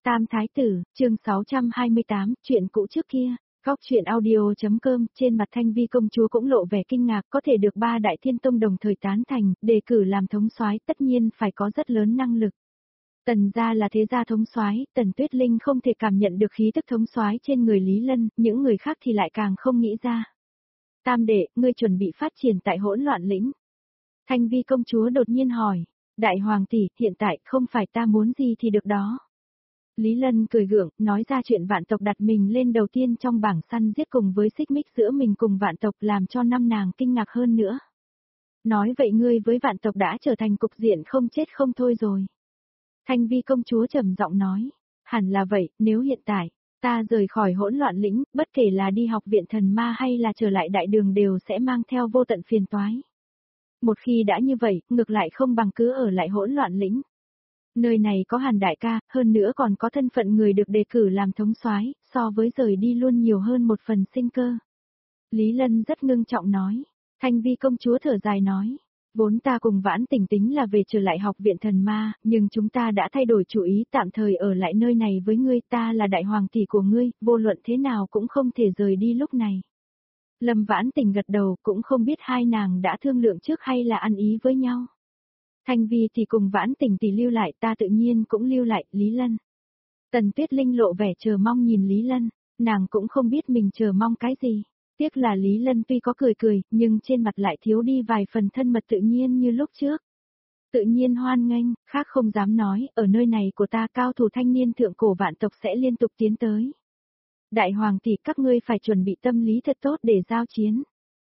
Tam Thái Tử, chương 628, chuyện cũ trước kia. Góc chuyện audio.com, trên mặt Thanh Vi công chúa cũng lộ vẻ kinh ngạc, có thể được ba đại thiên tông đồng thời tán thành, đề cử làm thống soái, tất nhiên phải có rất lớn năng lực. Tần gia là thế gia thống soái, Tần Tuyết Linh không thể cảm nhận được khí tức thống soái trên người Lý Lân, những người khác thì lại càng không nghĩ ra. Tam đệ, ngươi chuẩn bị phát triển tại Hỗn Loạn Lĩnh. Thanh Vi công chúa đột nhiên hỏi, đại hoàng tỷ, hiện tại không phải ta muốn gì thì được đó. Lý Lân cười gượng, nói ra chuyện vạn tộc đặt mình lên đầu tiên trong bảng săn giết cùng với xích mích giữa mình cùng vạn tộc, làm cho năm nàng kinh ngạc hơn nữa. Nói vậy ngươi với vạn tộc đã trở thành cục diện không chết không thôi rồi. Thanh Vi công chúa trầm giọng nói, hẳn là vậy, nếu hiện tại, ta rời khỏi Hỗn Loạn Lĩnh, bất kể là đi học viện thần ma hay là trở lại đại đường đều sẽ mang theo vô tận phiền toái. Một khi đã như vậy, ngược lại không bằng cứ ở lại Hỗn Loạn Lĩnh. Nơi này có Hàn đại ca, hơn nữa còn có thân phận người được đề cử làm thống soái, so với rời đi luôn nhiều hơn một phần sinh cơ. Lý Lân rất ngưng trọng nói. Thanh Vi công chúa thở dài nói, vốn ta cùng Vãn Tình tính là về trở lại học viện thần ma, nhưng chúng ta đã thay đổi chủ ý, tạm thời ở lại nơi này với ngươi, ta là đại hoàng tỷ của ngươi, vô luận thế nào cũng không thể rời đi lúc này. Lâm Vãn Tình gật đầu, cũng không biết hai nàng đã thương lượng trước hay là ăn ý với nhau. Thanh Vi thì cùng Vãn Tình thì lưu lại, ta tự nhiên cũng lưu lại, Lý Lân. Tần Tuyết Linh lộ vẻ chờ mong nhìn Lý Lân, nàng cũng không biết mình chờ mong cái gì. Tiếc là Lý Lân tuy có cười cười, nhưng trên mặt lại thiếu đi vài phần thân mật tự nhiên như lúc trước. Tự nhiên hoan nghênh, khác không dám nói, ở nơi này của ta cao thủ thanh niên thượng cổ vạn tộc sẽ liên tục tiến tới. Đại hoàng tỷ, các ngươi phải chuẩn bị tâm lý thật tốt để giao chiến.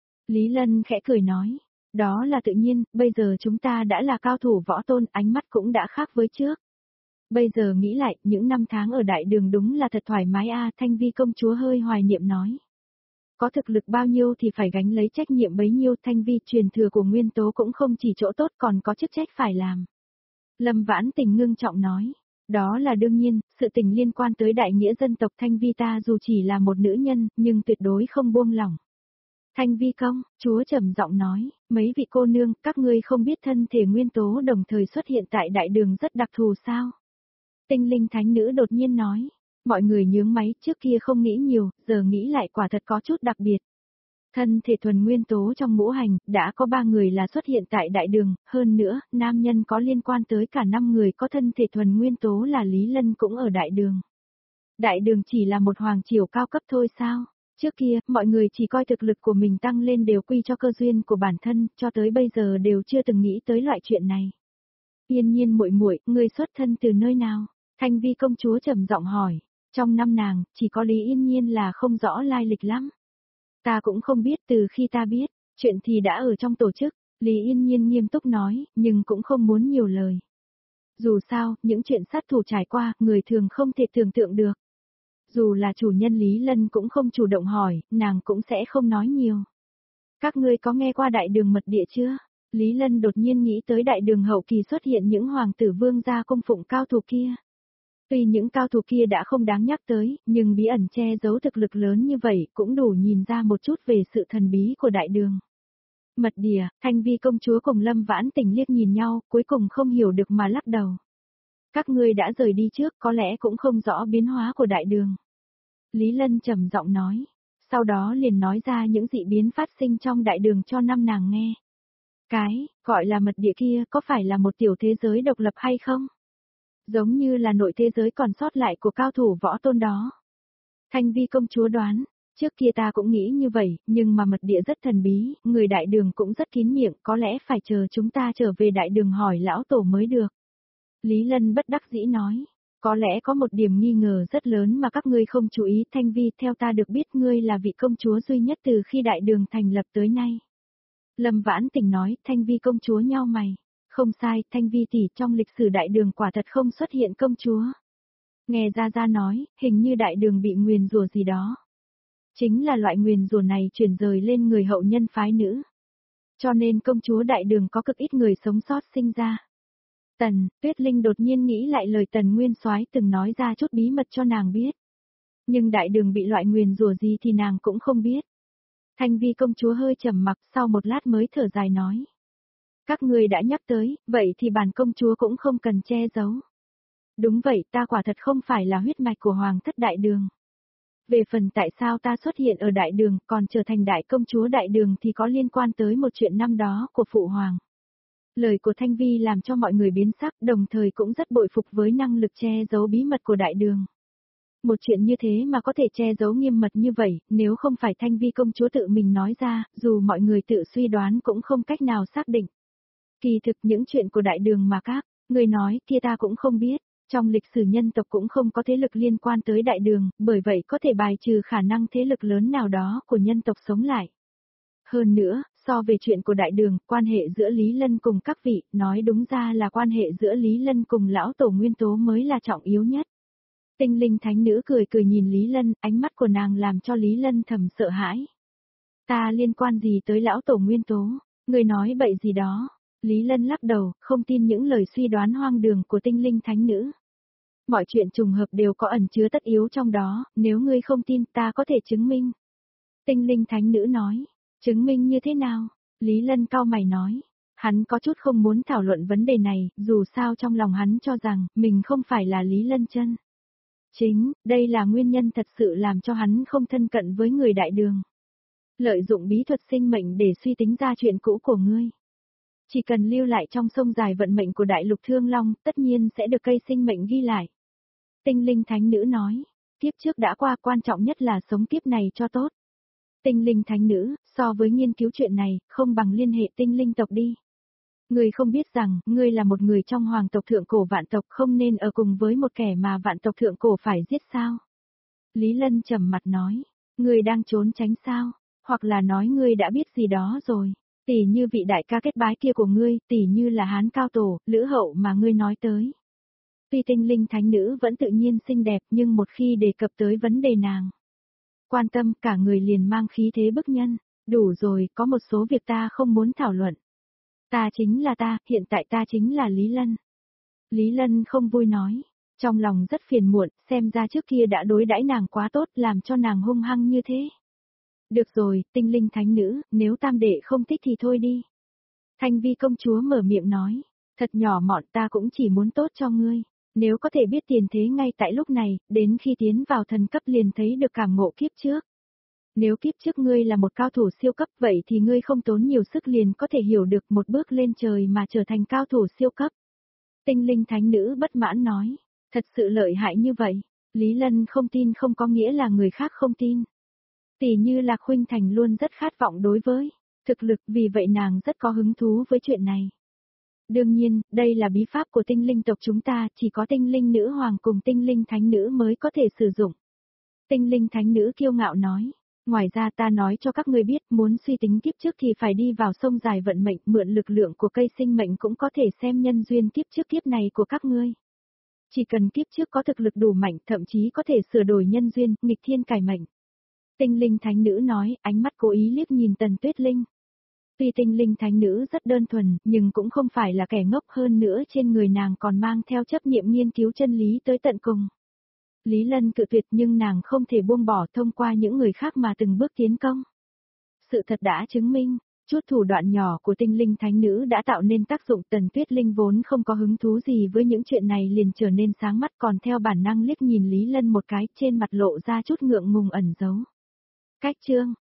Lý Lân khẽ cười nói. Đó là tự nhiên, bây giờ chúng ta đã là cao thủ võ tôn, ánh mắt cũng đã khác với trước. Bây giờ nghĩ lại, những năm tháng ở đại đường đúng là thật thoải mái a. Thanh Vi công chúa hơi hoài niệm nói. Có thực lực bao nhiêu thì phải gánh lấy trách nhiệm bấy nhiêu, Thanh Vi truyền thừa của nguyên tố cũng không chỉ chỗ tốt còn có chức trách phải làm. Lâm Vãn Tình ngưng trọng nói. Đó là đương nhiên, sự tình liên quan tới đại nghĩa dân tộc Thanh Vi ta dù chỉ là một nữ nhân, nhưng tuyệt đối không buông lỏng. Thanh Vi công, chúa trầm giọng nói, mấy vị cô nương, các ngươi không biết thân thể nguyên tố đồng thời xuất hiện tại đại đường rất đặc thù sao? Tinh linh thánh nữ đột nhiên nói, mọi người nhướng máy, trước kia không nghĩ nhiều, giờ nghĩ lại quả thật có chút đặc biệt. Thân thể thuần nguyên tố trong ngũ hành, đã có 3 người là xuất hiện tại đại đường, hơn nữa, nam nhân có liên quan tới cả 5 người có thân thể thuần nguyên tố là Lý Lân cũng ở đại đường. Đại đường chỉ là một hoàng triều cao cấp thôi sao? Trước kia, mọi người chỉ coi thực lực của mình tăng lên đều quy cho cơ duyên của bản thân, cho tới bây giờ đều chưa từng nghĩ tới loại chuyện này. Yên Nhiên muội muội, ngươi xuất thân từ nơi nào? Thanh Vi công chúa trầm giọng hỏi. Trong năm nàng, chỉ có Lý Yên Nhiên là không rõ lai lịch lắm. Ta cũng không biết, từ khi ta biết, chuyện thì đã ở trong tổ chức. Lý Yên Nhiên nghiêm túc nói, nhưng cũng không muốn nhiều lời. Dù sao, những chuyện sát thủ trải qua, người thường không thể tưởng tượng được. Dù là chủ nhân Lý Lân cũng không chủ động hỏi, nàng cũng sẽ không nói nhiều. Các ngươi có nghe qua đại đường mật địa chưa? Lý Lân đột nhiên nghĩ tới đại đường hậu kỳ xuất hiện những hoàng tử vương gia cung phụng cao thủ kia. Tuy những cao thủ kia đã không đáng nhắc tới, nhưng bí ẩn che giấu thực lực lớn như vậy cũng đủ nhìn ra một chút về sự thần bí của đại đường. Mật địa, Thanh Vi công chúa cùng Lâm Vãn Tình liếc nhìn nhau, cuối cùng không hiểu được mà lắc đầu. Các ngươi đã rời đi trước, có lẽ cũng không rõ biến hóa của đại đường. Lý Lân trầm giọng nói, sau đó liền nói ra những dị biến phát sinh trong đại đường cho năm nàng nghe. Cái, gọi là mật địa kia có phải là một tiểu thế giới độc lập hay không? Giống như là nội thế giới còn sót lại của cao thủ võ tôn đó. Thanh Vi công chúa đoán, trước kia ta cũng nghĩ như vậy, nhưng mà mật địa rất thần bí, người đại đường cũng rất kín miệng, có lẽ phải chờ chúng ta trở về đại đường hỏi lão tổ mới được. Lý Lân bất đắc dĩ nói. Có lẽ có một điểm nghi ngờ rất lớn mà các ngươi không chú ý, Thanh Vi, theo ta được biết ngươi là vị công chúa duy nhất từ khi đại đường thành lập tới nay. Lâm Vãn Tình nói, Thanh Vi công chúa nhao mày. Không sai, Thanh Vi tỷ, trong lịch sử đại đường quả thật không xuất hiện công chúa. Nghe Gia Gia nói, hình như đại đường bị nguyền rủa gì đó. Chính là loại nguyền rủa này chuyển rời lên người hậu nhân phái nữ. Cho nên công chúa đại đường có cực ít người sống sót sinh ra. Tuyết Linh đột nhiên nghĩ lại lời Tần Nguyên Soái từng nói ra chút bí mật cho nàng biết. Nhưng đại đường bị loại nguyền rủa gì thì nàng cũng không biết. Thanh Vi công chúa hơi trầm mặc, sau một lát mới thở dài nói. Các người đã nhắc tới, vậy thì bản công chúa cũng không cần che giấu. Đúng vậy, ta quả thật không phải là huyết mạch của hoàng thất đại đường. Về phần tại sao ta xuất hiện ở đại đường, còn trở thành đại công chúa đại đường thì có liên quan tới một chuyện năm đó của phụ hoàng. Lời của Thanh Vi làm cho mọi người biến sắc, đồng thời cũng rất bội phục với năng lực che giấu bí mật của đại đường. Một chuyện như thế mà có thể che giấu nghiêm mật như vậy, nếu không phải Thanh Vi công chúa tự mình nói ra, dù mọi người tự suy đoán cũng không cách nào xác định. Kỳ thực những chuyện của đại đường mà các người nói kia ta cũng không biết, trong lịch sử nhân tộc cũng không có thế lực liên quan tới đại đường, bởi vậy có thể bài trừ khả năng thế lực lớn nào đó của nhân tộc sống lại. Hơn nữa, so về chuyện của đại đường, quan hệ giữa Lý Lân cùng các vị, nói đúng ra là quan hệ giữa Lý Lân cùng lão tổ nguyên tố mới là trọng yếu nhất. Tinh linh thánh nữ cười cười nhìn Lý Lân, ánh mắt của nàng làm cho Lý Lân thầm sợ hãi. Ta liên quan gì tới lão tổ nguyên tố, người nói bậy gì đó. Lý Lân lắc đầu, không tin những lời suy đoán hoang đường của tinh linh thánh nữ. Mọi chuyện trùng hợp đều có ẩn chứa tất yếu trong đó, nếu ngươi không tin ta có thể chứng minh. Tinh linh thánh nữ nói, chứng minh như thế nào? Lý Lân cau mày nói, hắn có chút không muốn thảo luận vấn đề này, dù sao trong lòng hắn cho rằng mình không phải là Lý Lân chân. Chính, đây là nguyên nhân thật sự làm cho hắn không thân cận với người đại đường. Lợi dụng bí thuật sinh mệnh để suy tính ra chuyện cũ của ngươi. Chỉ cần lưu lại trong sông dài vận mệnh của đại lục Thương Long, tất nhiên sẽ được cây sinh mệnh ghi lại. Tinh linh thánh nữ nói, kiếp trước đã qua, quan trọng nhất là sống kiếp này cho tốt. Tinh linh thánh nữ, so với nghiên cứu chuyện này, không bằng liên hệ tinh linh tộc đi. Ngươi không biết rằng, ngươi là một người trong hoàng tộc thượng cổ vạn tộc, không nên ở cùng với một kẻ mà vạn tộc thượng cổ phải giết sao? Lý Lân trầm mặt nói, ngươi đang trốn tránh sao? Hoặc là nói ngươi đã biết gì đó rồi. Tỷ như vị đại ca kết bái kia của ngươi, tỷ như là Hán Cao Tổ, Lữ Hậu mà ngươi nói tới. Tuy tinh linh thánh nữ vẫn tự nhiên xinh đẹp nhưng một khi đề cập tới vấn đề nàng quan tâm, cả người liền mang khí thế bức nhân. Đủ rồi, có một số việc ta không muốn thảo luận. Ta chính là ta, hiện tại ta chính là Lý Lân. Lý Lân không vui nói, trong lòng rất phiền muộn, xem ra trước kia đã đối đãi nàng quá tốt, làm cho nàng hung hăng như thế. Được rồi, tinh linh thánh nữ, nếu tam đệ không thích thì thôi đi. Thanh Vi công chúa mở miệng nói, thật nhỏ mọn, ta cũng chỉ muốn tốt cho ngươi. Nếu có thể biết tiền thế ngay tại lúc này, đến khi tiến vào thần cấp liền thấy được cảm ngộ kiếp trước. Nếu kiếp trước ngươi là một cao thủ siêu cấp vậy thì ngươi không tốn nhiều sức liền có thể hiểu được một bước lên trời mà trở thành cao thủ siêu cấp. Tinh linh thánh nữ bất mãn nói, thật sự lợi hại như vậy. Lý Lân không tin không có nghĩa là người khác không tin. Tỷ như Lạc Khuynh Thành luôn rất khát vọng đối với thực lực, vì vậy nàng rất có hứng thú với chuyện này. Đương nhiên, đây là bí pháp của tinh linh tộc chúng ta, chỉ có tinh linh nữ hoàng cùng tinh linh thánh nữ mới có thể sử dụng. Tinh linh thánh nữ kiêu ngạo nói, ngoài ra ta nói cho các ngươi biết, muốn suy tính kiếp trước thì phải đi vào sông dài vận mệnh, mượn lực lượng của cây sinh mệnh cũng có thể xem nhân duyên kiếp trước kiếp này của các ngươi. Chỉ cần kiếp trước có thực lực đủ mạnh, thậm chí có thể sửa đổi nhân duyên, nghịch thiên cải mệnh. Tinh linh thánh nữ nói, ánh mắt cố ý liếc nhìn Tần Tuyết Linh. Tuy tinh linh thánh nữ rất đơn thuần, nhưng cũng không phải là kẻ ngốc, hơn nữa trên người nàng còn mang theo chấp niệm nghiên cứu chân lý tới tận cùng. Lý Lân cự tuyệt nhưng nàng không thể buông bỏ thông qua những người khác mà từng bước tiến công. Sự thật đã chứng minh, chút thủ đoạn nhỏ của tinh linh thánh nữ đã tạo nên tác dụng. Tần Tuyết Linh vốn không có hứng thú gì với những chuyện này liền trở nên sáng mắt, còn theo bản năng liếc nhìn Lý Lân một cái, trên mặt lộ ra chút ngượng ngùng ẩn giấu. Cách chương